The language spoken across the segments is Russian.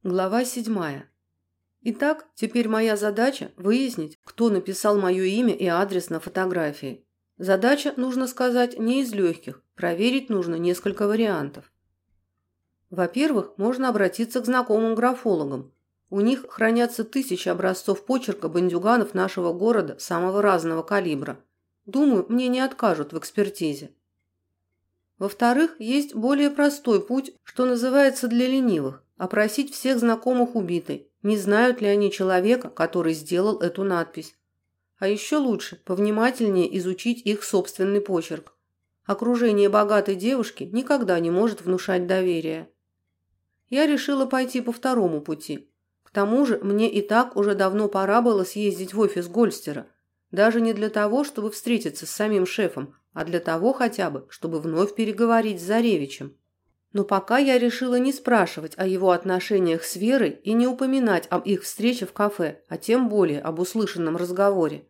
Глава 7. Итак, теперь моя задача выяснить, кто написал мое имя и адрес на фотографии. Задача, нужно сказать, не из легких. Проверить нужно несколько вариантов. Во-первых, можно обратиться к знакомым графологам. У них хранятся тысячи образцов почерка бандюганов нашего города самого разного калибра. Думаю, мне не откажут в экспертизе. Во-вторых, есть более простой путь, что называется для ленивых. Опросить всех знакомых убитой, не знают ли они человека, который сделал эту надпись. А еще лучше повнимательнее изучить их собственный почерк. Окружение богатой девушки никогда не может внушать доверия. Я решила пойти по второму пути. К тому же мне и так уже давно пора было съездить в офис Гольстера. Даже не для того, чтобы встретиться с самим шефом, а для того хотя бы, чтобы вновь переговорить с Заревичем. Но пока я решила не спрашивать о его отношениях с Верой и не упоминать об их встрече в кафе, а тем более об услышанном разговоре.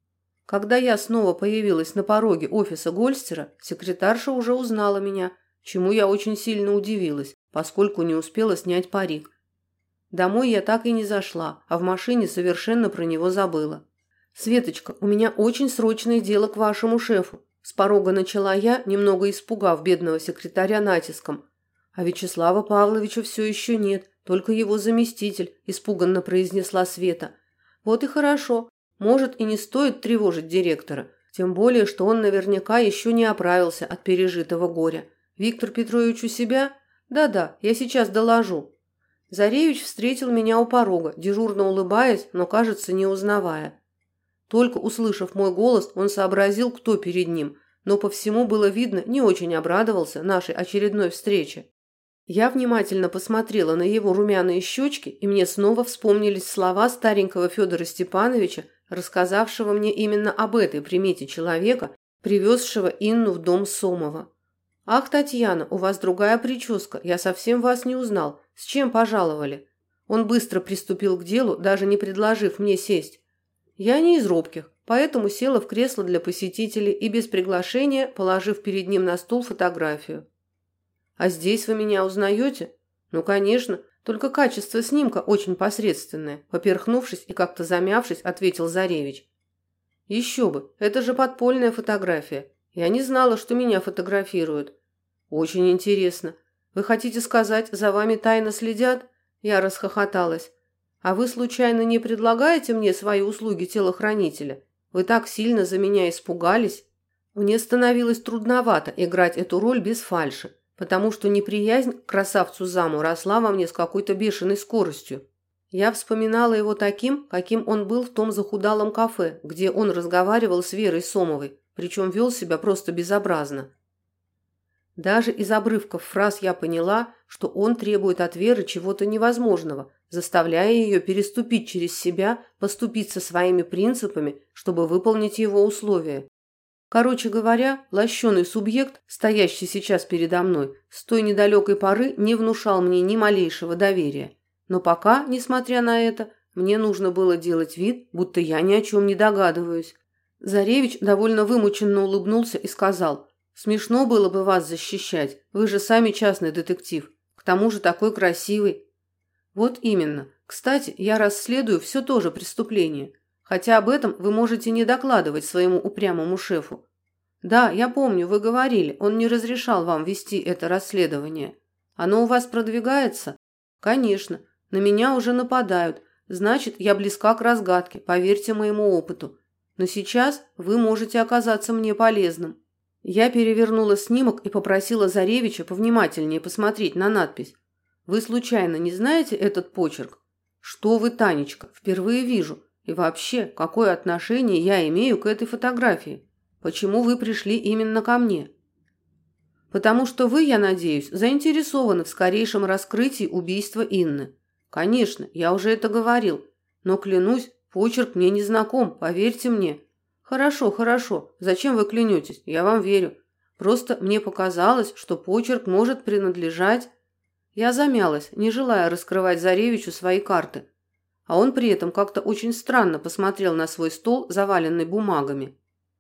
Когда я снова появилась на пороге офиса Гольстера, секретарша уже узнала меня, чему я очень сильно удивилась, поскольку не успела снять парик. Домой я так и не зашла, а в машине совершенно про него забыла. «Светочка, у меня очень срочное дело к вашему шефу», с порога начала я, немного испугав бедного секретаря натиском. «А Вячеслава Павловича все еще нет, только его заместитель», – испуганно произнесла Света. «Вот и хорошо. Может, и не стоит тревожить директора. Тем более, что он наверняка еще не оправился от пережитого горя. Виктор Петрович у себя? Да-да, я сейчас доложу». Заревич встретил меня у порога, дежурно улыбаясь, но, кажется, не узнавая. Только услышав мой голос, он сообразил, кто перед ним, но по всему было видно, не очень обрадовался нашей очередной встрече. Я внимательно посмотрела на его румяные щечки, и мне снова вспомнились слова старенького Федора Степановича, рассказавшего мне именно об этой примете человека, привезшего Инну в дом Сомова. «Ах, Татьяна, у вас другая прическа, я совсем вас не узнал. С чем пожаловали?» Он быстро приступил к делу, даже не предложив мне сесть. Я не из робких, поэтому села в кресло для посетителей и без приглашения, положив перед ним на стул фотографию. «А здесь вы меня узнаете?» «Ну, конечно, только качество снимка очень посредственное», поперхнувшись и как-то замявшись, ответил Заревич. «Еще бы, это же подпольная фотография. Я не знала, что меня фотографируют». «Очень интересно. Вы хотите сказать, за вами тайно следят?» Я расхохоталась. «А вы, случайно, не предлагаете мне свои услуги телохранителя? Вы так сильно за меня испугались?» Мне становилось трудновато играть эту роль без фальши, потому что неприязнь к красавцу-заму росла во мне с какой-то бешеной скоростью. Я вспоминала его таким, каким он был в том захудалом кафе, где он разговаривал с Верой Сомовой, причем вел себя просто безобразно. Даже из обрывков фраз я поняла, что он требует от Веры чего-то невозможного, заставляя ее переступить через себя, поступиться своими принципами, чтобы выполнить его условия. Короче говоря, лощеный субъект, стоящий сейчас передо мной, с той недалекой поры не внушал мне ни малейшего доверия. Но пока, несмотря на это, мне нужно было делать вид, будто я ни о чем не догадываюсь. Заревич довольно вымученно улыбнулся и сказал: «Смешно было бы вас защищать, вы же сами частный детектив, к тому же такой красивый». «Вот именно. Кстати, я расследую все то же преступление. Хотя об этом вы можете не докладывать своему упрямому шефу. Да, я помню, вы говорили, он не разрешал вам вести это расследование. Оно у вас продвигается? Конечно, на меня уже нападают. Значит, я близка к разгадке, поверьте моему опыту. Но сейчас вы можете оказаться мне полезным». Я перевернула снимок и попросила Заревича повнимательнее посмотреть на надпись. «Вы случайно не знаете этот почерк?» «Что вы, Танечка, впервые вижу. И вообще, какое отношение я имею к этой фотографии? Почему вы пришли именно ко мне?» «Потому что вы, я надеюсь, заинтересованы в скорейшем раскрытии убийства Инны. Конечно, я уже это говорил. Но, клянусь, почерк мне не знаком, поверьте мне». «Хорошо, хорошо. Зачем вы клянетесь? Я вам верю. Просто мне показалось, что почерк может принадлежать...» Я замялась, не желая раскрывать Заревичу свои карты. А он при этом как-то очень странно посмотрел на свой стол, заваленный бумагами.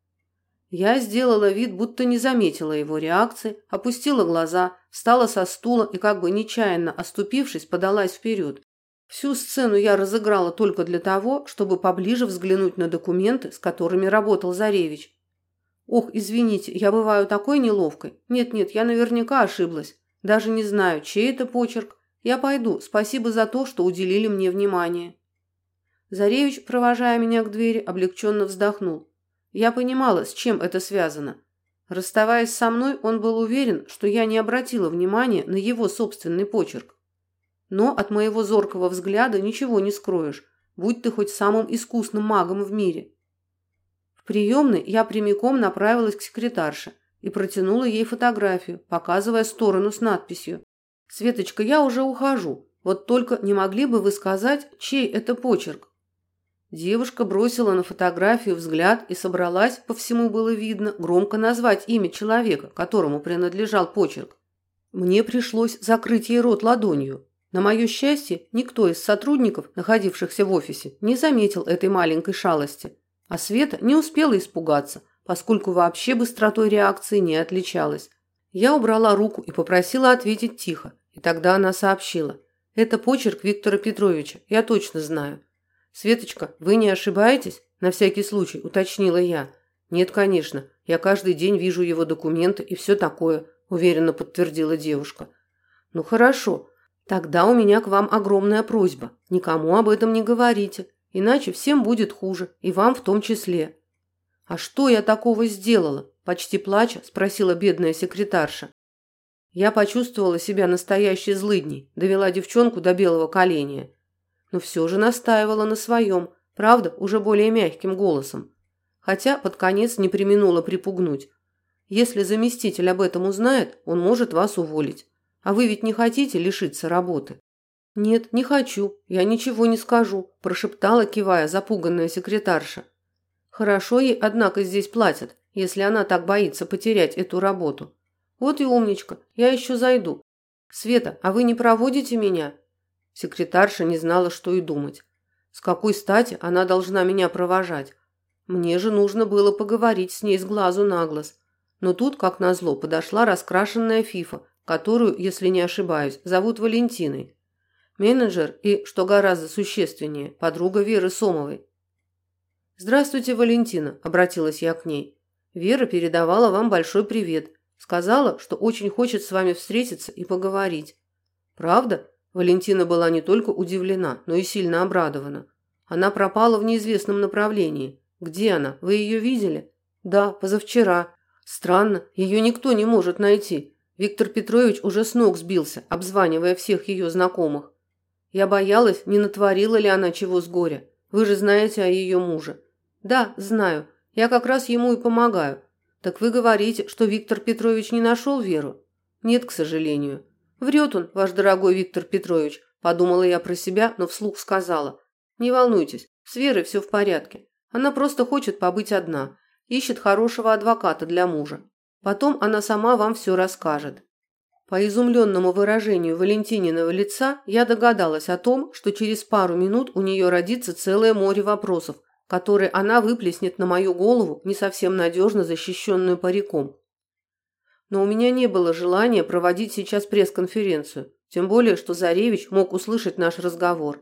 Я сделала вид, будто не заметила его реакции, опустила глаза, встала со стула и, как бы нечаянно оступившись, подалась вперед. Всю сцену я разыграла только для того, чтобы поближе взглянуть на документы, с которыми работал Заревич. Ох, извините, я бываю такой неловкой. Нет, я наверняка ошиблась. Даже не знаю, чей это почерк. Я пойду. Спасибо за то, что уделили мне внимание. Заревич, провожая меня к двери, облегченно вздохнул. Я понимала, с чем это связано. Расставаясь со мной, он был уверен, что я не обратила внимания на его собственный почерк. Но от моего зоркого взгляда ничего не скроешь, будь ты хоть самым искусным магом в мире. В приемной я прямиком направилась к секретарше и протянула ей фотографию, показывая сторону с надписью: «Светочка, я уже ухожу. Вот только не могли бы вы сказать, чей это почерк?» Девушка бросила на фотографию взгляд и собралась, по всему было видно, громко назвать имя человека, которому принадлежал почерк. Мне пришлось закрыть ей рот ладонью. На мое счастье, никто из сотрудников, находившихся в офисе, не заметил этой маленькой шалости. А Света не успела испугаться, поскольку вообще быстротой реакции не отличалась. Я убрала руку и попросила ответить тихо, и тогда она сообщила: «Это почерк Виктора Петровича, я точно знаю». «Светочка, вы не ошибаетесь?» – на всякий случай уточнила я. «Нет, конечно, я каждый день вижу его документы и все такое», – уверенно подтвердила девушка. «Ну хорошо, тогда у меня к вам огромная просьба. Никому об этом не говорите, иначе всем будет хуже, и вам в том числе». «А что я такого сделала?» – почти плача спросила бедная секретарша. Я почувствовала себя настоящей злыдней, довела девчонку до белого коленя. Но все же настаивала на своем, правда, уже более мягким голосом. Хотя под конец не преминула припугнуть. «Если заместитель об этом узнает, он может вас уволить. А вы ведь не хотите лишиться работы?» «Нет, не хочу, я ничего не скажу», – прошептала, кивая, запуганная секретарша. «Хорошо ей, однако, здесь платят, если она так боится потерять эту работу. Вот и умничка, я еще зайду. Света, а вы не проводите меня?» Секретарша не знала, что и думать. С какой стати она должна меня провожать? Мне же нужно было поговорить с ней с глазу на глаз. Но тут, как назло, подошла раскрашенная Фифа, которую, если не ошибаюсь, зовут Валентиной. Менеджер и, что гораздо существеннее, подруга Веры Сомовой. «Здравствуйте, Валентина», – обратилась я к ней. «Вера передавала вам большой привет. Сказала, что очень хочет с вами встретиться и поговорить». «Правда?» Валентина была не только удивлена, но и сильно обрадована. «Она пропала в неизвестном направлении. Где она? Вы ее видели?» «Да, позавчера. Странно, ее никто не может найти. Виктор Петрович уже с ног сбился, обзванивая всех ее знакомых. Я боялась, не натворила ли она чего с горя. Вы же знаете о ее муже». «Да, знаю. Я как раз ему и помогаю. Так вы говорите, что Виктор Петрович не нашел Веру?» «Нет, к сожалению». «Врет он, ваш дорогой Виктор Петрович», – подумала я про себя, но вслух сказала. «Не волнуйтесь, с Верой все в порядке. Она просто хочет побыть одна, ищет хорошего адвоката для мужа. Потом она сама вам все расскажет». По изумленному выражению Валентининого лица я догадалась о том, что через пару минут у нее родится целое море вопросов, которые она выплеснет на мою голову, не совсем надежно защищенную париком. Но у меня не было желания проводить сейчас пресс-конференцию, тем более, что Заревич мог услышать наш разговор.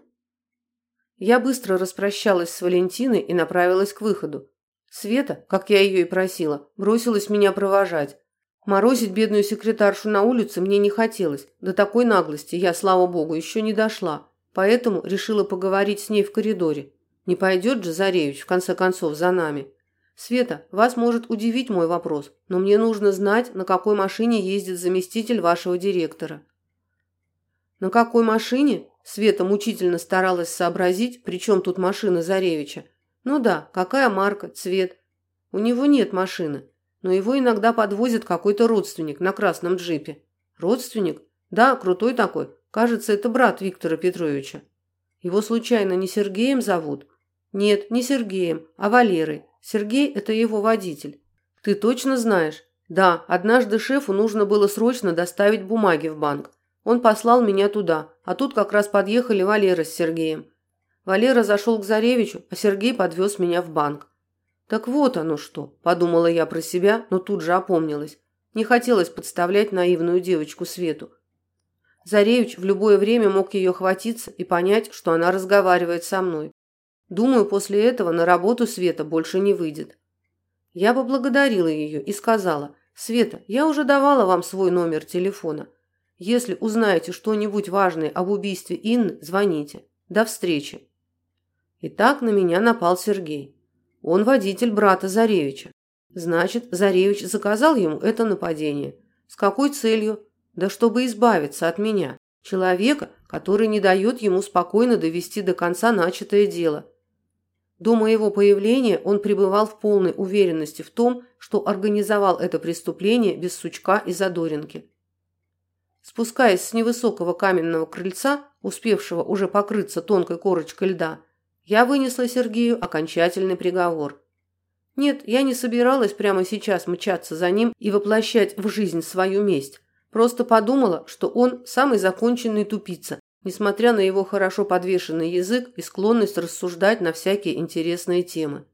Я быстро распрощалась с Валентиной и направилась к выходу. Света, как я ее и просила, бросилась меня провожать. Морозить бедную секретаршу на улице мне не хотелось. До такой наглости я, слава богу, еще не дошла, поэтому решила поговорить с ней в коридоре. Не пойдет же Заревич, в конце концов, за нами. «Света, вас может удивить мой вопрос, но мне нужно знать, на какой машине ездит заместитель вашего директора». «На какой машине?» Света мучительно старалась сообразить, при чем тут машина Заревича. «Ну да, какая марка, цвет. У него нет машины, но его иногда подвозит какой-то родственник на красном джипе». «Родственник? Да, крутой такой. Кажется, это брат Виктора Петровича». «Его случайно не Сергеем зовут?» «Нет, не Сергеем, а Валерой. Сергей – это его водитель». «Ты точно знаешь?» «Да, однажды шефу нужно было срочно доставить бумаги в банк. Он послал меня туда, а тут как раз подъехали Валера с Сергеем. Валера зашел к Заревичу, а Сергей подвез меня в банк». «Так вот оно что», – подумала я про себя, но тут же опомнилась. Не хотелось подставлять наивную девочку Свету. Заревич в любое время мог ее хватиться и понять, что она разговаривает со мной. Думаю, после этого на работу Света больше не выйдет. Я поблагодарила ее и сказала: «Света, я уже давала вам свой номер телефона. Если узнаете что-нибудь важное об убийстве Инны, звоните. До встречи». И так на меня напал Сергей. Он водитель брата Заревича. Значит, Заревич заказал ему это нападение. С какой целью? Да чтобы избавиться от меня, человека, который не дает ему спокойно довести до конца начатое дело. До моего появления он пребывал в полной уверенности в том, что организовал это преступление без сучка и задоринки. Спускаясь с невысокого каменного крыльца, успевшего уже покрыться тонкой корочкой льда, я вынесла Сергею окончательный приговор. Нет, я не собиралась прямо сейчас мчаться за ним и воплощать в жизнь свою месть. Просто подумала, что он самый законченный тупица, несмотря на его хорошо подвешенный язык и склонность рассуждать на всякие интересные темы.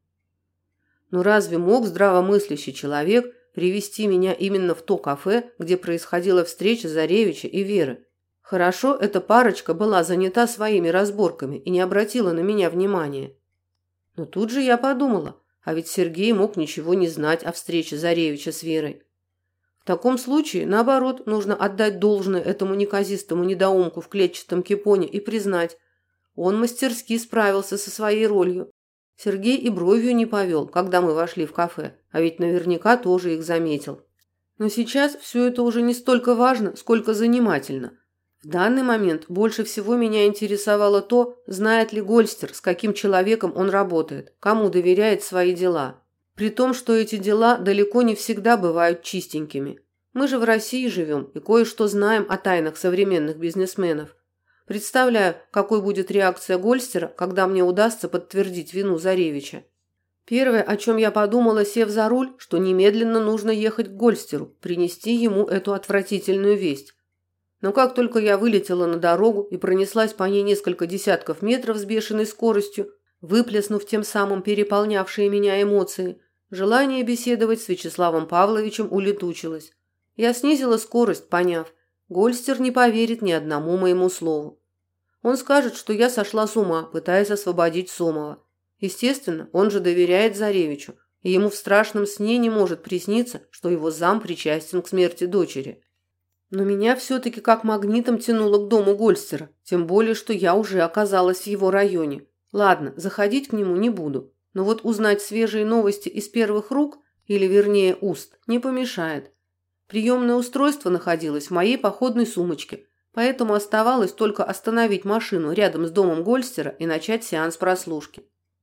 Но разве мог здравомыслящий человек привести меня именно в то кафе, где происходила встреча Заревича и Веры? Хорошо, эта парочка была занята своими разборками и не обратила на меня внимания. Но тут же я подумала, а ведь Сергей мог ничего не знать о встрече Заревича с Верой. В таком случае, наоборот, нужно отдать должное этому неказистому недоумку в клетчатом кипоне и признать, он мастерски справился со своей ролью. Сергей и бровью не повел, когда мы вошли в кафе, а ведь наверняка тоже их заметил. Но сейчас все это уже не столько важно, сколько занимательно. В данный момент больше всего меня интересовало то, знает ли Гольстер, с каким человеком он работает, кому доверяет свои дела. При том, что эти дела далеко не всегда бывают чистенькими. Мы же в России живем и кое-что знаем о тайнах современных бизнесменов. Представляю, какой будет реакция Гольстера, когда мне удастся подтвердить вину Заревича. Первое, о чем я подумала, сев за руль, что немедленно нужно ехать к Гольстеру, принести ему эту отвратительную весть. Но как только я вылетела на дорогу и пронеслась по ней несколько десятков метров с бешеной скоростью, выплеснув тем самым переполнявшие меня эмоции, желание беседовать с Вячеславом Павловичем улетучилось. Я снизила скорость, поняв, Гольстер не поверит ни одному моему слову. Он скажет, что я сошла с ума, пытаясь освободить Сомова. Естественно, он же доверяет Заревичу, и ему в страшном сне не может присниться, что его зам причастен к смерти дочери. Но меня все-таки как магнитом тянуло к дому Гольстера, тем более, что я уже оказалась в его районе. Ладно, заходить к нему не буду, но вот узнать свежие новости из первых рук, или вернее уст, не помешает. Приемное устройство находилось в моей походной сумочке, поэтому оставалось только остановить машину рядом с домом Гольстера и начать сеанс прослушки.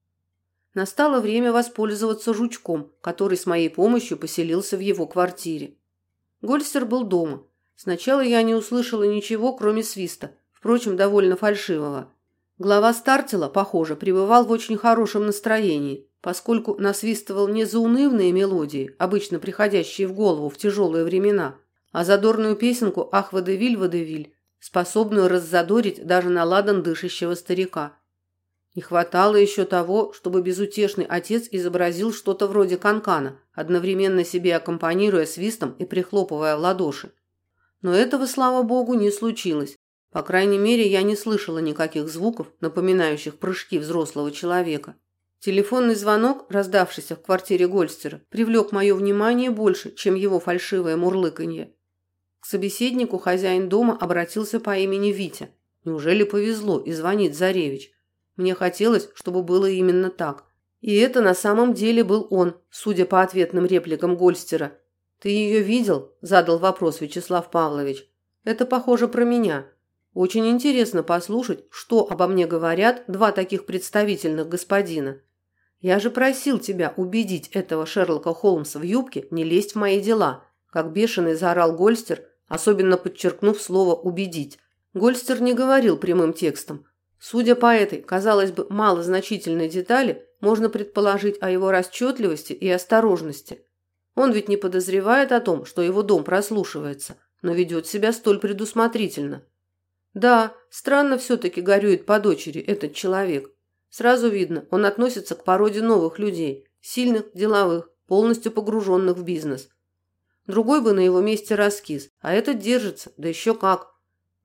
Настало время воспользоваться жучком, который с моей помощью поселился в его квартире. Гольстер был дома. Сначала я не услышала ничего, кроме свиста, впрочем, довольно фальшивого. Глава Стартела, похоже, пребывал в очень хорошем настроении, поскольку насвистывал не заунывные мелодии, обычно приходящие в голову в тяжелые времена, а задорную песенку «Ах, водевиль, водевиль», способную раззадорить даже на ладан дышащего старика. Не хватало еще того, чтобы безутешный отец изобразил что-то вроде канкана, одновременно себе аккомпанируя свистом и прихлопывая в ладоши. Но этого, слава богу, не случилось. По крайней мере, я не слышала никаких звуков, напоминающих прыжки взрослого человека. Телефонный звонок, раздавшийся в квартире Гольстера, привлек мое внимание больше, чем его фальшивое мурлыканье. К собеседнику хозяин дома обратился по имени Витя. Неужели повезло и звонит Заревич? Мне хотелось, чтобы было именно так. И это на самом деле был он, судя по ответным репликам Гольстера. «Ты ее видел?» – задал вопрос Вячеслав Павлович. «Это похоже про меня. Очень интересно послушать, что обо мне говорят два таких представительных господина. Я же просил тебя убедить этого Шерлока Холмса в юбке не лезть в мои дела», – как бешеный заорал Гольстер, особенно подчеркнув слово «убедить». Гольстер не говорил прямым текстом. Судя по этой, казалось бы, малозначительной детали, можно предположить о его расчетливости и осторожности. Он ведь не подозревает о том, что его дом прослушивается, но ведет себя столь предусмотрительно. Да, странно все-таки горюет по дочери этот человек. Сразу видно, он относится к породе новых людей, сильных, деловых, полностью погруженных в бизнес. Другой бы на его месте раскис, а этот держится, да еще как.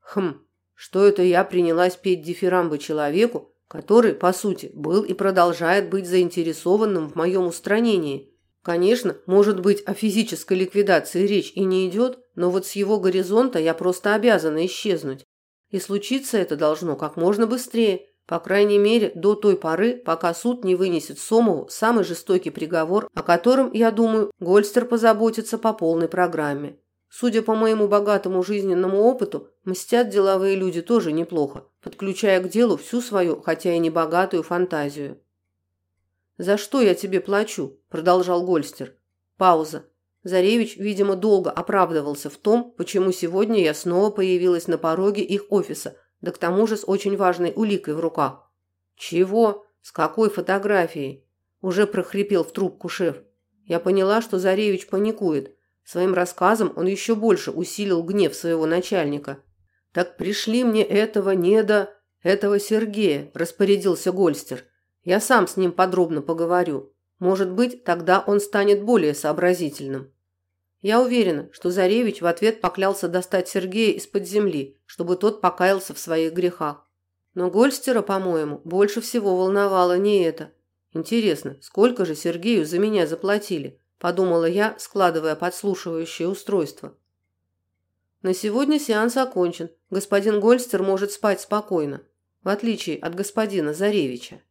Что это я принялась петь дифирамбы человеку, который, по сути, был и продолжает быть заинтересованным в моем устранении? Конечно, может быть, о физической ликвидации речь и не идет, но вот с его горизонта я просто обязана исчезнуть. И случиться это должно как можно быстрее, по крайней мере, до той поры, пока суд не вынесет Сомову самый жестокий приговор, о котором, я думаю, Гольстер позаботится по полной программе. Судя по моему богатому жизненному опыту, мстят деловые люди тоже неплохо, подключая к делу всю свою, хотя и не богатую, фантазию. «За что я тебе плачу?» – продолжал Гольстер. Пауза. Заревич, видимо, долго оправдывался в том, почему сегодня я снова появилась на пороге их офиса, да к тому же с очень важной уликой в руках. «Чего? С какой фотографией?» – уже прохрипел в трубку шеф. Я поняла, что Заревич паникует. Своим рассказом он еще больше усилил гнев своего начальника. «Так пришли мне этого Сергея», – распорядился Гольстер. «Я сам с ним подробно поговорю. Может быть, тогда он станет более сообразительным». Я уверена, что Заревич в ответ поклялся достать Сергея из-под земли, чтобы тот покаялся в своих грехах. Но Гольстера, по-моему, больше всего волновало не это. Интересно, сколько же Сергею за меня заплатили? Подумала я, складывая подслушивающее устройство. На сегодня сеанс окончен. Господин Гольстер может спать спокойно, в отличие от господина Заревича.